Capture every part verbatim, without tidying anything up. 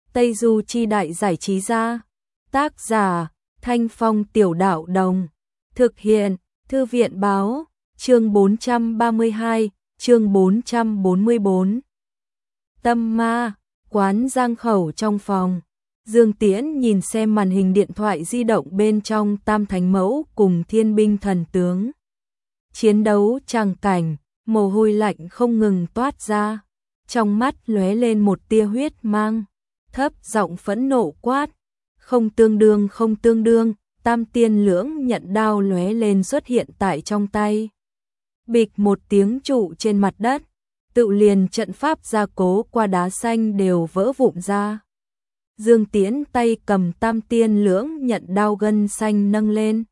Tây Du Chi Đại Giải Trí Gia. Tác giả, Thanh Phong Tiểu Đạo Đồng. Thực hiện, Thư viện Báo. Chương bốn trăm ba mươi hai, chương bốn trăm bốn mươi bốn. Tâm ma, quán Giang Khẩu trong phòng. Dương Tiễn nhìn xem màn hình điện thoại di động bên trong Tam Thánh Mẫu cùng Thiên Binh Thần Tướng. Chiến đấu tràng cảnh, mồ hôi lạnh không ngừng toát ra. Trong mắt lóe lên một tia huyết mang, thấp giọng phẫn nộ quát. Không tương đương không tương đương, Tam Tiên Lưỡng nhận đao lóe lên xuất hiện tại trong tay. Bịch một tiếng trụ trên mặt đất, tự liền trận pháp gia cố qua đá xanh đều vỡ vụn ra. Dương Tiễn tay cầm Tam Tiên Lưỡng nhận đao gân xanh nâng lên.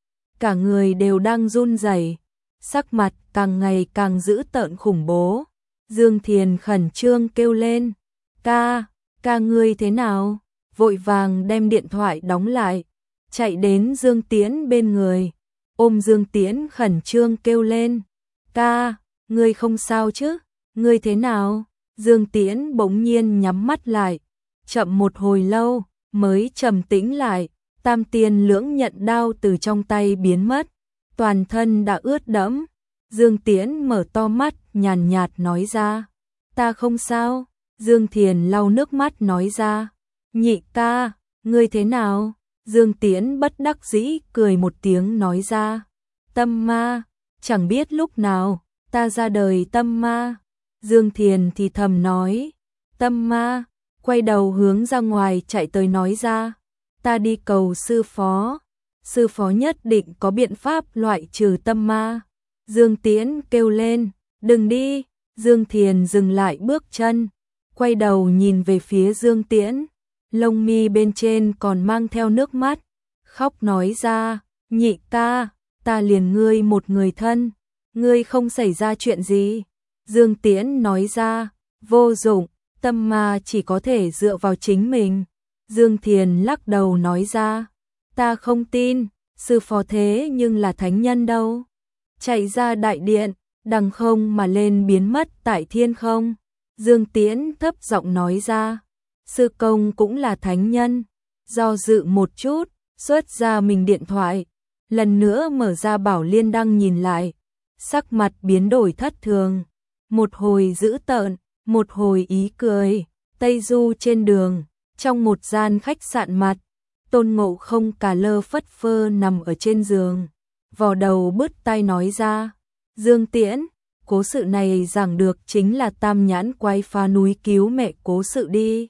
Cả người đều đang run rẩy, sắc mặt càng ngày càng dữ tợn khủng bố. Dương Thiền khẩn trương kêu lên, ca, ca ngươi thế nào? Vội vàng đem điện thoại đóng lại, chạy đến Dương Tiễn bên người, ôm Dương Tiễn khẩn trương kêu lên, ca, ngươi không sao chứ? Ngươi thế nào? Dương Tiễn bỗng nhiên nhắm mắt lại, chậm một hồi lâu mới trầm tĩnh lại. Tam Tiên Lưỡng nhận đao từ trong tay biến mất, toàn thân đã ướt đẫm. Dương Tiễn mở to mắt, nhàn nhạt nói ra, ta không sao. Dương Thiền lau nước mắt nói ra, nhị ca, ngươi thế nào? Dương Tiễn bất đắc dĩ cười một tiếng nói ra, tâm ma, chẳng biết lúc nào ta ra đời tâm ma. Dương Thiền thì thầm nói, tâm ma, quay đầu hướng ra ngoài chạy tới nói ra, ta đi cầu sư phó, sư phó nhất định có biện pháp loại trừ tâm ma. Dương Tiễn kêu lên, đừng đi. Dương Thiền dừng lại bước chân, quay đầu nhìn về phía Dương Tiễn, lông mi bên trên còn mang theo nước mắt, khóc nói ra, nhị ca, ta liền ngươi một người thân, ngươi không xảy ra chuyện gì. Dương Tiễn nói ra, vô dụng, tâm ma chỉ có thể dựa vào chính mình. Dương Thiền lắc đầu nói ra, ta không tin, sư phó thế nhưng là thánh nhân đâu. Chạy ra đại điện, đằng không mà lên biến mất tại thiên không. Dương Tiễn thấp giọng nói ra, sư công cũng là thánh nhân. Do dự một chút, xuất ra mình điện thoại, lần nữa mở ra Bảo Liên Đăng nhìn lại, sắc mặt biến đổi thất thường, một hồi dữ tợn, một hồi ý cười. Tây Du trên đường, trong một gian khách sạn mặt, Tôn Ngộ Không cà lơ phất phơ nằm ở trên giường, vò đầu bứt tai nói ra, Dương Tiễn, cố sự này giảng được chính là Tam Nhãn quay phá núi cứu mẹ cố sự đi.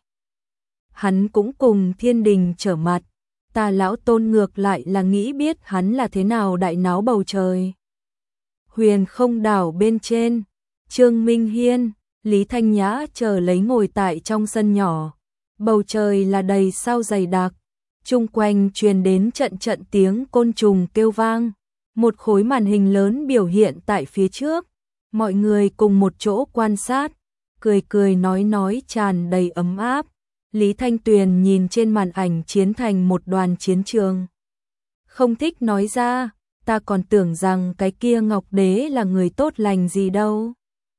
Hắn cũng cùng thiên đình trở mặt, ta lão Tôn ngược lại là nghĩ biết hắn là thế nào đại náo bầu trời. Huyền Không đảo bên trên, Trương Minh Hiên, Lý Thanh Nhã chờ lấy ngồi tại trong sân nhỏ, bầu trời là đầy sao dày đặc, chung quanh truyền đến trận trận tiếng côn trùng kêu vang. Một khối màn hình lớn biểu hiện tại phía trước, mọi người cùng một chỗ quan sát, cười cười nói nói tràn đầy ấm áp. Lý Thanh Tuyền nhìn trên màn ảnh chiến thành một đoàn chiến trường, không thích nói ra, ta còn tưởng rằng cái kia Ngọc Đế là người tốt lành gì đâu.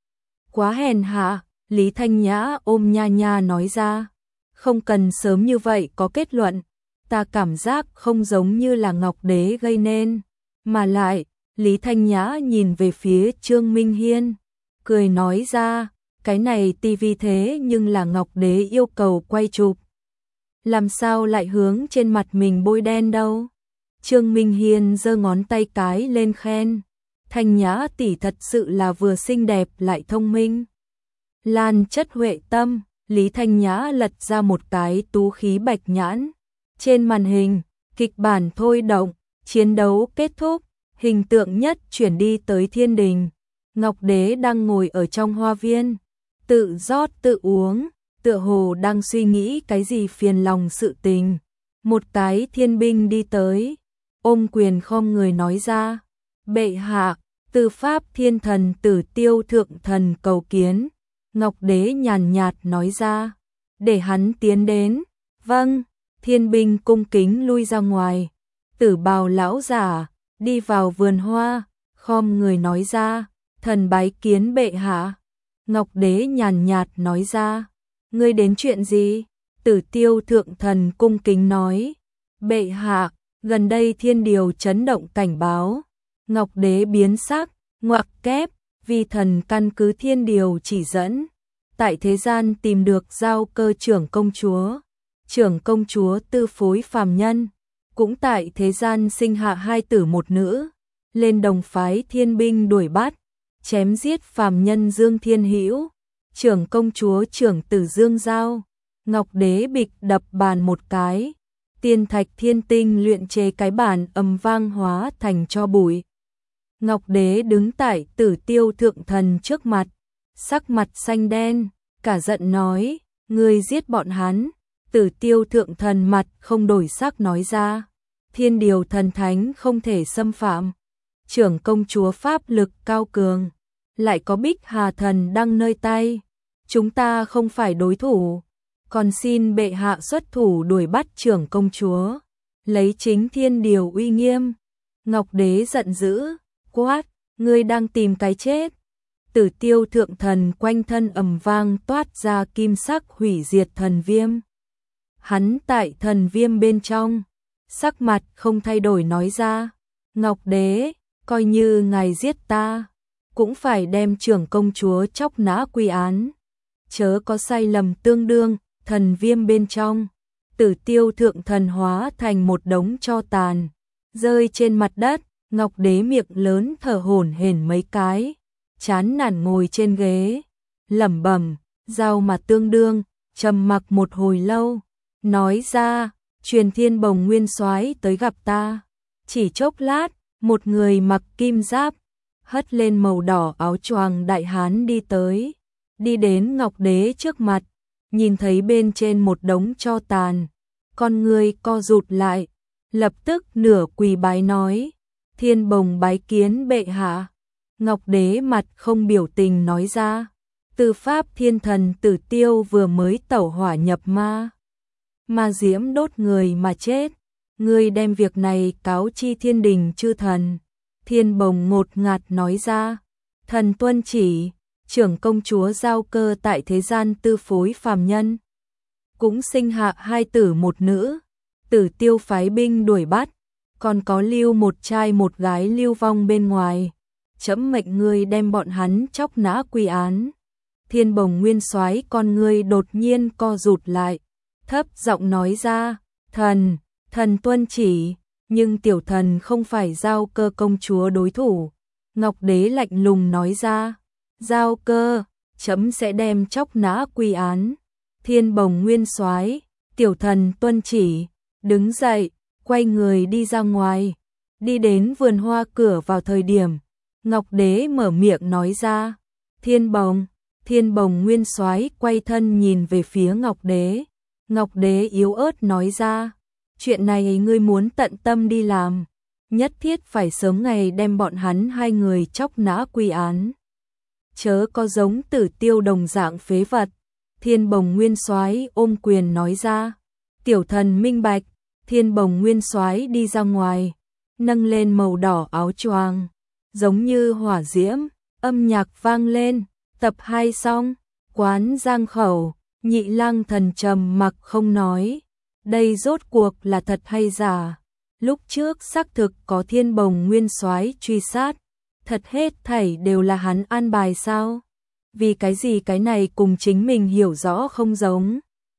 Quá hèn hạ. Lý Thanh Nhã ôm nha nha nói ra, không cần sớm như vậy có kết luận, ta cảm giác không giống như là Ngọc Đế gây nên. Mà lại, Lý Thanh Nhã nhìn về phía Trương Minh Hiên, cười nói ra, cái này tivi thế nhưng là Ngọc Đế yêu cầu quay chụp. Làm sao lại hướng trên mặt mình bôi đen đâu? Trương Minh Hiên giơ ngón tay cái lên khen, Thanh Nhã tỷ thật sự là vừa xinh đẹp lại thông minh. Lan chất huệ tâm. Lý Thanh Nhã lật ra một cái tú khí bạch nhãn. Trên màn hình, kịch bản thôi động, chiến đấu kết thúc, hình tượng nhất chuyển đi tới thiên đình. Ngọc Đế đang ngồi ở trong hoa viên, tự rót tự uống, tựa hồ đang suy nghĩ cái gì phiền lòng sự tình. Một cái thiên binh đi tới, ôm quyền khom người nói ra, bệ hạ, Tư Pháp Thiên Thần Tử Tiêu Thượng Thần cầu kiến. Ngọc Đế nhàn nhạt nói ra, để hắn tiến đến. Vâng. Thiên binh cung kính lui ra ngoài. Tử bào lão giả đi vào vườn hoa, khom người nói ra, thần bái kiến bệ hạ. Ngọc Đế nhàn nhạt nói ra, ngươi đến chuyện gì? Tử Tiêu thượng thần cung kính nói, bệ hạ, gần đây thiên điều chấn động cảnh báo. Ngọc Đế biến sắc, ngoặc kép, vi thần căn cứ thiên điều chỉ dẫn, tại thế gian tìm được giao cơ trưởng công chúa. Trưởng công chúa tư phối phàm nhân, cũng tại thế gian sinh hạ hai tử một nữ, lên đồng phái thiên binh đuổi bắt, chém giết phàm nhân Dương Thiên Hữu. Trưởng công chúa trưởng tử Dương Giao. Ngọc Đế bịch đập bàn một cái, tiên thạch thiên tinh luyện chế cái bàn ầm vang hóa thành tro bụi. Ngọc Đế đứng tại Tử Tiêu thượng thần trước mặt, sắc mặt xanh đen, cả giận nói, ngươi giết bọn hắn. Tử Tiêu thượng thần mặt không đổi sắc nói ra, thiên điều thần thánh không thể xâm phạm. Trưởng công chúa pháp lực cao cường, lại có Bích Hà thần đang nơi tay, chúng ta không phải đối thủ, còn xin bệ hạ xuất thủ đuổi bắt trưởng công chúa, lấy chính thiên điều uy nghiêm. Ngọc Đế giận dữ, quát, ngươi đang tìm cái chết. Tử Tiêu thượng thần quanh thân ầm vang toát ra kim sắc hủy diệt thần viêm. Hắn tại thần viêm bên trong, sắc mặt không thay đổi nói ra, Ngọc Đế, coi như ngài giết ta, cũng phải đem trưởng công chúa chóc nã quy án. Chớ có sai lầm tương đương, thần viêm bên trong, Tử Tiêu thượng thần hóa thành một đống tro tàn, rơi trên mặt đất. Ngọc Đế miệng lớn thở hổn hển mấy cái, chán nản ngồi trên ghế, lẩm bẩm, giao mà tương đương, trầm mặc một hồi lâu, nói ra, truyền Thiên Bồng Nguyên Soái tới gặp ta. Chỉ chốc lát, một người mặc kim giáp, hất lên màu đỏ áo choàng đại hán đi tới, đi đến Ngọc Đế trước mặt, nhìn thấy bên trên một đống tro tàn, con người co rụt lại, lập tức nửa quỳ bái nói, Thiên Bồng bái kiến bệ hạ. Ngọc Đế mặt không biểu tình nói ra, Từ pháp thiên thần Tử Tiêu vừa mới tẩu hỏa nhập ma, ma diễm đốt người mà chết, ngươi đem việc này cáo chi thiên đình chư thần. Thiên Bồng ngột ngạt nói ra, thần tuân chỉ. Trưởng công chúa giao cơ tại thế gian tư phối phàm nhân, cũng sinh hạ hai tử một nữ. Tử Tiêu phái binh đuổi bắt, còn có lưu một trai một gái lưu vong bên ngoài, chấm mệnh ngươi đem bọn hắn chóc nã quy án. Thiên Bồng Nguyên Soái con ngươi đột nhiên co rụt lại, thấp giọng nói ra, thần, thần tuân chỉ, nhưng tiểu thần không phải giao cơ công chúa đối thủ. Ngọc Đế lạnh lùng nói ra, giao cơ, chấm sẽ đem chóc nã quy án. Thiên Bồng Nguyên Soái, tiểu thần tuân chỉ, đứng dậy, quay người đi ra ngoài, đi đến vườn hoa cửa vào thời điểm, Ngọc Đế mở miệng nói ra, Thiên Bồng. Thiên Bồng Nguyên Soái quay thân nhìn về phía Ngọc Đế. Ngọc Đế yếu ớt nói ra, chuyện này ngươi muốn tận tâm đi làm, nhất thiết phải sớm ngày đem bọn hắn hai người chóc nã quy án. Chớ có giống Tử Tiêu đồng dạng phế vật. Thiên Bồng Nguyên Soái ôm quyền nói ra, tiểu thần minh bạch. Thiên Bồng Nguyên Soái đi ra ngoài, nâng lên màu đỏ áo choàng, giống như hỏa diễm, âm nhạc vang lên. Tập hai xong, quán giang khẩu, Nhị Lang Thần trầm mặc không nói, đây rốt cuộc là thật hay giả? Lúc trước xác thực có Thiên Bồng Nguyên Soái truy sát, thật hết thảy đều là hắn an bài sao? Vì cái gì cái này cùng chính mình hiểu rõ không giống?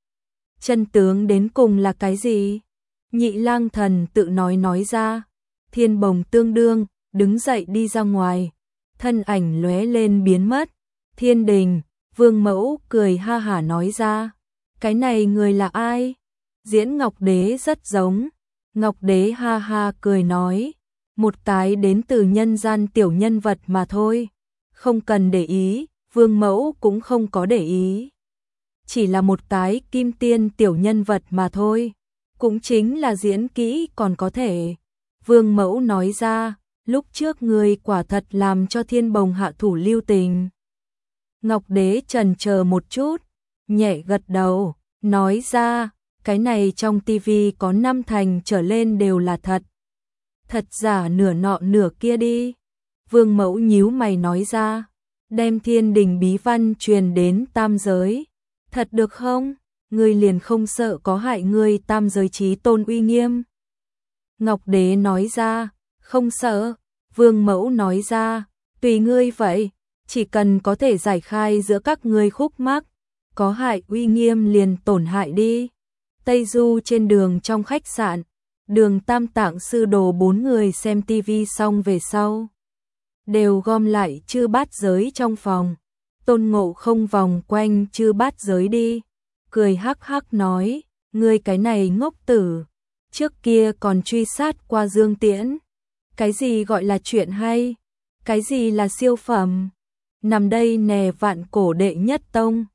Chân tướng đến cùng là cái gì? Nhị Lang Thần tự nói nói ra. Thiên Bồng tương đương, đứng dậy đi ra ngoài, thân ảnh lóe lên biến mất. Thiên đình, Vương Mẫu cười ha hả nói ra, cái này người là ai? Diễn Ngọc Đế rất giống. Ngọc Đế ha ha cười nói, một cái đến từ nhân gian tiểu nhân vật mà thôi, không cần để ý. Vương Mẫu cũng không có để ý, chỉ là một cái kim tiên tiểu nhân vật mà thôi, cũng chính là diễn kỹ còn có thể. Vương Mẫu nói ra, lúc trước người quả thật làm cho Thiên Bồng hạ thủ lưu tình. Ngọc Đế chần chờ một chút, nhẹ gật đầu, nói ra, cái này trong tivi có năm thành trở lên đều là thật. Thật giả nửa nọ nửa kia đi. Vương Mẫu nhíu mày nói ra, đem thiên đình bí văn truyền đến tam giới. Thật được không? ngươi liền không sợ có hại ngươi tam giới chí tôn uy nghiêm. Ngọc Đế nói ra, không sợ. Vương Mẫu nói ra, tùy ngươi vậy, chỉ cần có thể giải khai giữa các ngươi khúc mắc, có hại uy nghiêm liền tổn hại đi. Tây Du trên đường trong khách sạn, Đường Tam Tạng sư đồ bốn người xem tivi xong về sau, đều gom lại chư bát giới trong phòng. Tôn Ngộ Không vòng quanh chư bát giới đi, cười hắc hắc nói, ngươi cái này ngốc tử, trước kia còn truy sát qua Dương Tiễn. Cái gì gọi là chuyện hay? Cái gì là siêu phẩm? Nằm đây nè vạn cổ đệ nhất tông.